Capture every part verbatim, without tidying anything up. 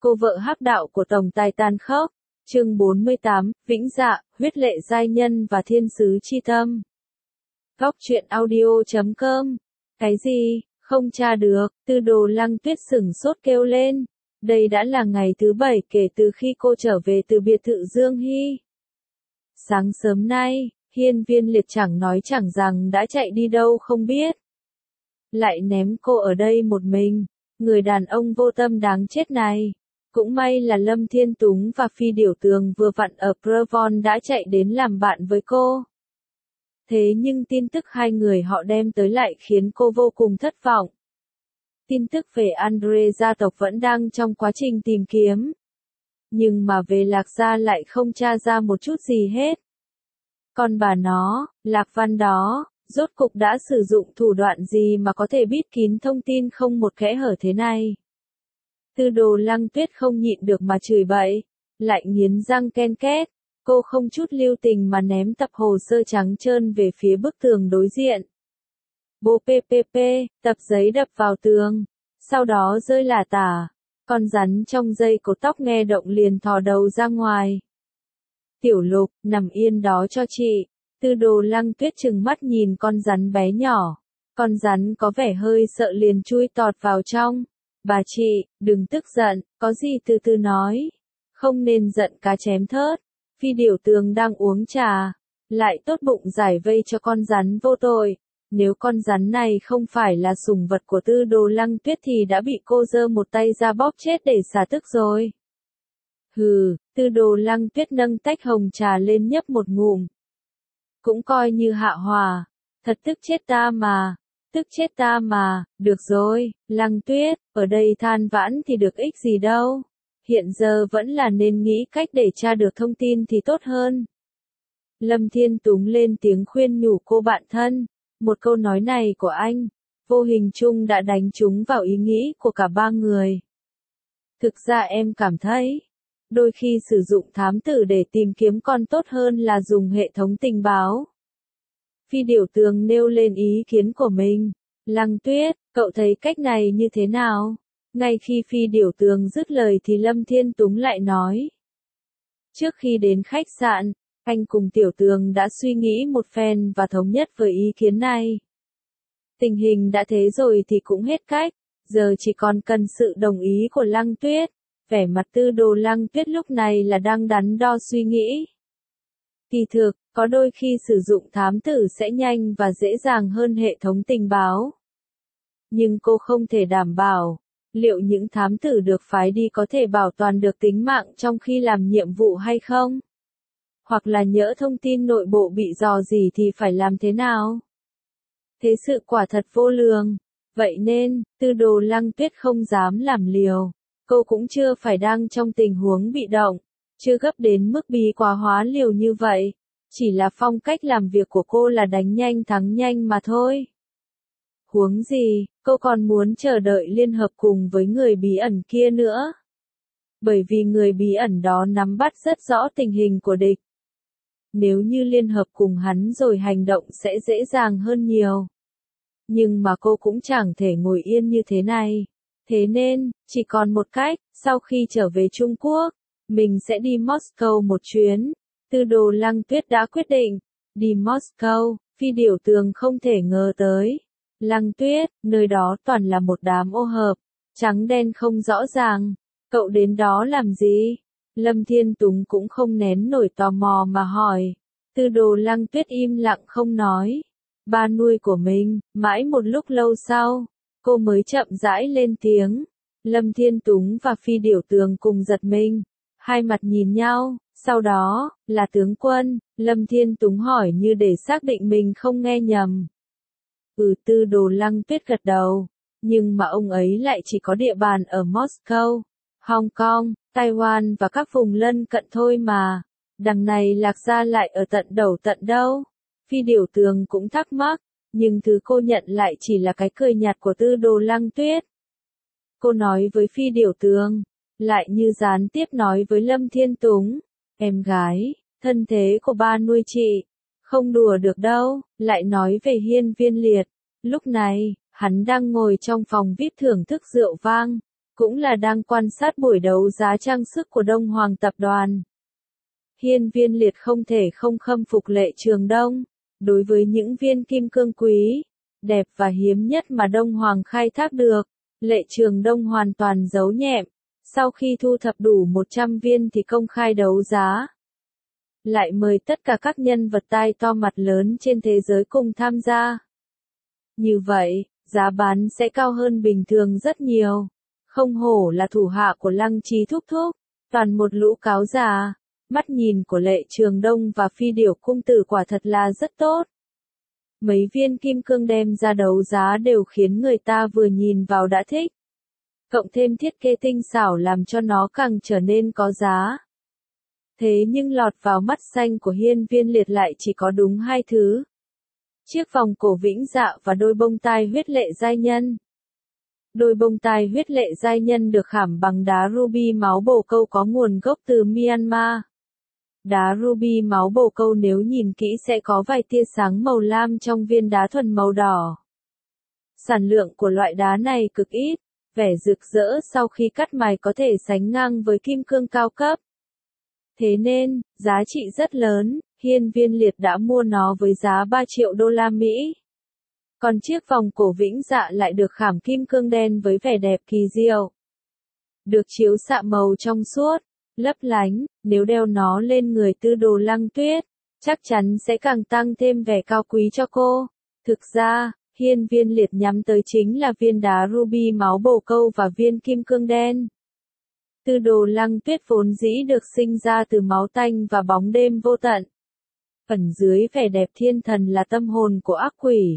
Cô vợ hắc đạo của tổng tài tàn khốc. Chương bốn mươi tám, Vĩnh Dạ, huyết lệ giai nhân và thiên sứ chi tâm. Góc truyện audio chấm com. Cái gì? Không tra được, Tư Đồ Lăng Tuyết sửng sốt kêu lên. Đây đã là ngày thứ bảy kể từ khi cô trở về từ biệt thự Dương Hy. Sáng sớm nay, Hiên Viên Liệt chẳng nói chẳng rằng đã chạy đi đâu không biết. Lại ném cô ở đây một mình, người đàn ông vô tâm đáng chết này. Cũng may là Lâm Thiên Túng và Phi Điểu Tường vừa vặn ở Prevon đã chạy đến làm bạn với cô. Thế nhưng tin tức hai người họ đem tới lại khiến cô vô cùng thất vọng. Tin tức về Andre gia tộc vẫn đang trong quá trình tìm kiếm. Nhưng mà về Lạc gia lại không tra ra một chút gì hết. Còn bà nó, Lạc Văn đó, rốt cục đã sử dụng thủ đoạn gì mà có thể bít kín thông tin không một kẽ hở thế này. Tư Đồ Lăng Tuyết không nhịn được mà chửi bậy, lại nghiến răng ken két, cô không chút lưu tình mà ném tập hồ sơ trắng trơn về phía bức tường đối diện. Bố ppp, tập giấy đập vào tường, sau đó rơi lả tả, con rắn trong dây cột tóc nghe động liền thò đầu ra ngoài. Tiểu Lục, nằm yên đó cho chị. Tư Đồ Lăng Tuyết trừng mắt nhìn con rắn bé nhỏ, con rắn có vẻ hơi sợ liền chui tọt vào trong. Bà chị, đừng tức giận, có gì từ từ nói. Không nên giận cá chém thớt. Phi Điểu Tường đang uống trà, lại tốt bụng giải vây cho con rắn vô tội. Nếu con rắn này không phải là sủng vật của Tư Đồ Lăng Tuyết thì đã bị cô giơ một tay ra bóp chết để xả tức rồi. Hừ, Tư Đồ Lăng Tuyết nâng tách hồng trà lên nhấp một ngụm. Cũng coi như hạ hòa, thật tức chết ta mà. Tức chết ta mà, được rồi, Lăng Tuyết, ở đây than vãn thì được ích gì đâu. Hiện giờ vẫn là nên nghĩ cách để tra được thông tin thì tốt hơn. Lâm Thiên Túng lên tiếng khuyên nhủ cô bạn thân, một câu nói này của anh, vô hình chung đã đánh trúng vào ý nghĩ của cả ba người. Thực ra em cảm thấy, đôi khi sử dụng thám tử để tìm kiếm còn tốt hơn là dùng hệ thống tình báo. Phi Điểu Tường nêu lên ý kiến của mình. Lăng Tuyết, cậu thấy cách này như thế nào? Ngay khi Phi Điểu Tường dứt lời thì Lâm Thiên Túng lại nói. Trước khi đến khách sạn, anh cùng Tiểu Tường đã suy nghĩ một phen và thống nhất với ý kiến này. Tình hình đã thế rồi thì cũng hết cách, giờ chỉ còn cần sự đồng ý của Lăng Tuyết. Vẻ mặt Tư Đồ Lăng Tuyết lúc này là đang đắn đo suy nghĩ. Kỳ thực, có đôi khi sử dụng thám tử sẽ nhanh và dễ dàng hơn hệ thống tình báo. Nhưng cô không thể đảm bảo, liệu những thám tử được phái đi có thể bảo toàn được tính mạng trong khi làm nhiệm vụ hay không? Hoặc là nhỡ thông tin nội bộ bị rò rỉ thì phải làm thế nào? Thế sự quả thật vô lường. Vậy nên, Tư Đồ Lăng Tuyết không dám làm liều. Cô cũng chưa phải đang trong tình huống bị động, chưa gấp đến mức bí quá hóa liều như vậy. Chỉ là phong cách làm việc của cô là đánh nhanh thắng nhanh mà thôi. Huống gì, cô còn muốn chờ đợi liên hợp cùng với người bí ẩn kia nữa. Bởi vì người bí ẩn đó nắm bắt rất rõ tình hình của địch. Nếu như liên hợp cùng hắn rồi hành động sẽ dễ dàng hơn nhiều. Nhưng mà cô cũng chẳng thể ngồi yên như thế này. Thế nên, chỉ còn một cách, sau khi trở về Trung Quốc, mình sẽ đi Moscow một chuyến. Tư Đồ Lăng Tuyết đã quyết định, đi Moscow. Phi Điểu Tường không thể ngờ tới. Lăng Tuyết, nơi đó toàn là một đám ô hợp, trắng đen không rõ ràng. Cậu đến đó làm gì? Lâm Thiên Túng cũng không nén nổi tò mò mà hỏi. Tư Đồ Lăng Tuyết im lặng không nói. Ba nuôi của mình, mãi một lúc lâu sau, cô mới chậm rãi lên tiếng. Lâm Thiên Túng và Phi Điểu Tường cùng giật mình, hai mặt nhìn nhau. Sau đó, là tướng quân, Lâm Thiên Túng hỏi như để xác định mình không nghe nhầm. Ừ, Tư Đồ Lăng Tuyết gật đầu, nhưng mà ông ấy lại chỉ có địa bàn ở Moscow, Hong Kong, Taiwan và các vùng lân cận thôi mà. Đằng này Lạc gia lại ở tận đầu tận đâu? Phi Điểu Tường cũng thắc mắc, nhưng thứ cô nhận lại chỉ là cái cười nhạt của Tư Đồ Lăng Tuyết. Cô nói với Phi Điểu Tường, lại như gián tiếp nói với Lâm Thiên Túng. Em gái, thân thế của ba nuôi chị, không đùa được đâu, lại nói về Hiên Viên Liệt. Lúc này, hắn đang ngồi trong phòng vi ai pi thưởng thức rượu vang, cũng là đang quan sát buổi đấu giá trang sức của Đông Hoàng Tập đoàn. Hiên Viên Liệt không thể không khâm phục Lệ Trường Đông. Đối với những viên kim cương quý, đẹp và hiếm nhất mà Đông Hoàng khai thác được, Lệ Trường Đông hoàn toàn giấu nhẹm. Sau khi thu thập đủ một trăm viên thì công khai đấu giá. Lại mời tất cả các nhân vật tai to mặt lớn trên thế giới cùng tham gia. Như vậy, giá bán sẽ cao hơn bình thường rất nhiều. Không hổ là thủ hạ của Lăng Trí thúc thúc, toàn một lũ cáo già. Mắt nhìn của Lệ Trường Đông và Phi Điểu cung tử quả thật là rất tốt. Mấy viên kim cương đem ra đấu giá đều khiến người ta vừa nhìn vào đã thích. Cộng thêm thiết kế tinh xảo làm cho nó càng trở nên có giá. Thế nhưng lọt vào mắt xanh của Hiên Viên Liệt lại chỉ có đúng hai thứ. Chiếc vòng cổ vĩnh dạ và đôi bông tai huyết lệ giai nhân. Đôi bông tai huyết lệ giai nhân được khảm bằng đá ruby máu bồ câu có nguồn gốc từ Myanmar. Đá ruby máu bồ câu nếu nhìn kỹ sẽ có vài tia sáng màu lam trong viên đá thuần màu đỏ. Sản lượng của loại đá này cực ít, vẻ rực rỡ sau khi cắt mài có thể sánh ngang với kim cương cao cấp. Thế nên, giá trị rất lớn, Hiên Viên Liệt đã mua nó với giá ba triệu đô la Mỹ. Còn chiếc vòng cổ vĩnh dạ lại được khảm kim cương đen với vẻ đẹp kỳ diệu. Được chiếu xạ màu trong suốt, lấp lánh, nếu đeo nó lên người Tư Đồ Lăng Tuyết, chắc chắn sẽ càng tăng thêm vẻ cao quý cho cô. Thực ra, Hiên Viên Liệt nhắm tới chính là viên đá ruby máu bồ câu và viên kim cương đen. Tư Đồ Lăng Tuyết vốn dĩ được sinh ra từ máu tanh và bóng đêm vô tận. Ẩn dưới vẻ đẹp thiên thần là tâm hồn của ác quỷ.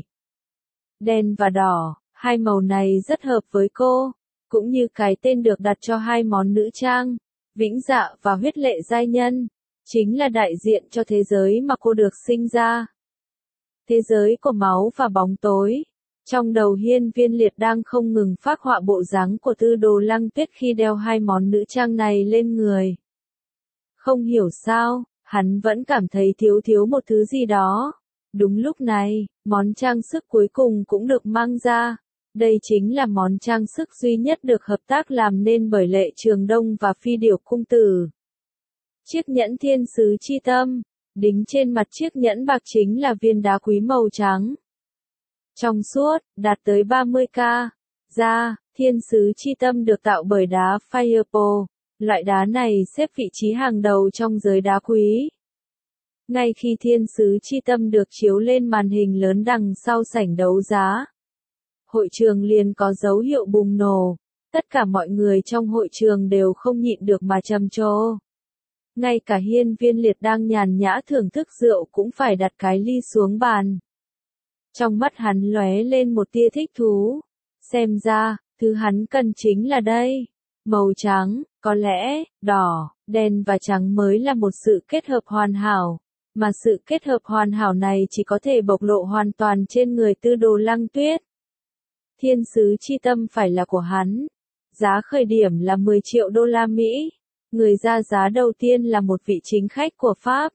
Đen và đỏ, hai màu này rất hợp với cô, cũng như cái tên được đặt cho hai món nữ trang, vĩnh dạ và huyết lệ giai nhân, chính là đại diện cho thế giới mà cô được sinh ra. Thế giới của máu và bóng tối. Trong đầu Hiên Viên Liệt đang không ngừng phác họa bộ dáng của Tư Đồ Lăng Tuyết khi đeo hai món nữ trang này lên người. Không hiểu sao, hắn vẫn cảm thấy thiếu thiếu một thứ gì đó. Đúng lúc này, món trang sức cuối cùng cũng được mang ra. Đây chính là món trang sức duy nhất được hợp tác làm nên bởi Lệ Trường Đông và Phi Điểu cung tử. Chiếc nhẫn thiên sứ chi tâm, đính trên mặt chiếc nhẫn bạc chính là viên đá quý màu trắng. Trong suốt, đạt tới ba mươi ca. Da, thiên sứ chi tâm được tạo bởi đá Firepo. Loại đá này xếp vị trí hàng đầu trong giới đá quý. Ngay khi thiên sứ chi tâm được chiếu lên màn hình lớn đằng sau sảnh đấu giá, hội trường liền có dấu hiệu bùng nổ. Tất cả mọi người trong hội trường đều không nhịn được mà trầm trồ. Ngay cả Hiên Viên Liệt đang nhàn nhã thưởng thức rượu cũng phải đặt cái ly xuống bàn. Trong mắt hắn lóe lên một tia thích thú. Xem ra, thứ hắn cần chính là đây. Màu trắng, có lẽ, đỏ, đen và trắng mới là một sự kết hợp hoàn hảo. Mà sự kết hợp hoàn hảo này chỉ có thể bộc lộ hoàn toàn trên người Tư Đồ Lăng Tuyết. Thiên sứ chi tâm phải là của hắn. Giá khởi điểm là mười triệu đô la Mỹ. Người ra giá đầu tiên là một vị chính khách của Pháp.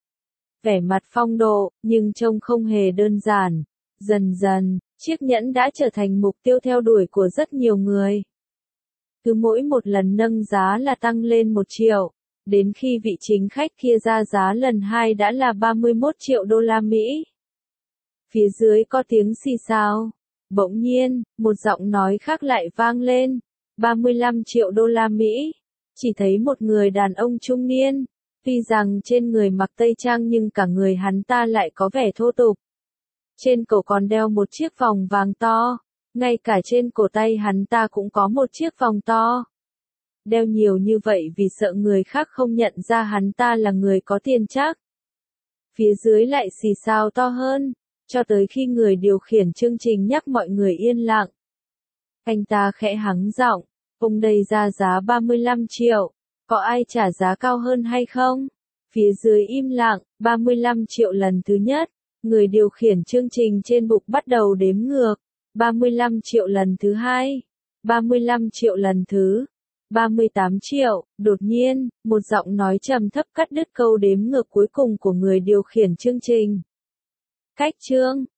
Vẻ mặt phong độ, nhưng trông không hề đơn giản. Dần dần, chiếc nhẫn đã trở thành mục tiêu theo đuổi của rất nhiều người. Cứ mỗi một lần nâng giá là tăng lên một triệu. Đến khi vị chính khách kia ra giá lần hai đã là ba mươi mốt triệu đô la Mỹ. Phía dưới có tiếng xì xào. Bỗng nhiên, một giọng nói khác lại vang lên. ba mươi lăm triệu đô la Mỹ. Chỉ thấy một người đàn ông trung niên. Tuy rằng trên người mặc tây trang nhưng cả người hắn ta lại có vẻ thô tục. Trên cổ còn đeo một chiếc vòng vàng to. Ngay cả trên cổ tay hắn ta cũng có một chiếc vòng to. Đeo nhiều như vậy vì sợ người khác không nhận ra hắn ta là người có tiền chắc. Phía dưới lại xì xào to hơn, cho tới khi người điều khiển chương trình nhắc mọi người yên lặng. Anh ta khẽ hắng giọng, ông đây ra giá ba mươi lăm triệu, có ai trả giá cao hơn hay không? Phía dưới im lặng, ba mươi lăm triệu lần thứ nhất, người điều khiển chương trình trên bục bắt đầu đếm ngược, ba mươi lăm triệu lần thứ hai, ba mươi lăm triệu lần thứ ba mươi tám triệu, đột nhiên, một giọng nói trầm thấp cắt đứt câu đếm ngược cuối cùng của người điều khiển chương trình. Cách chương,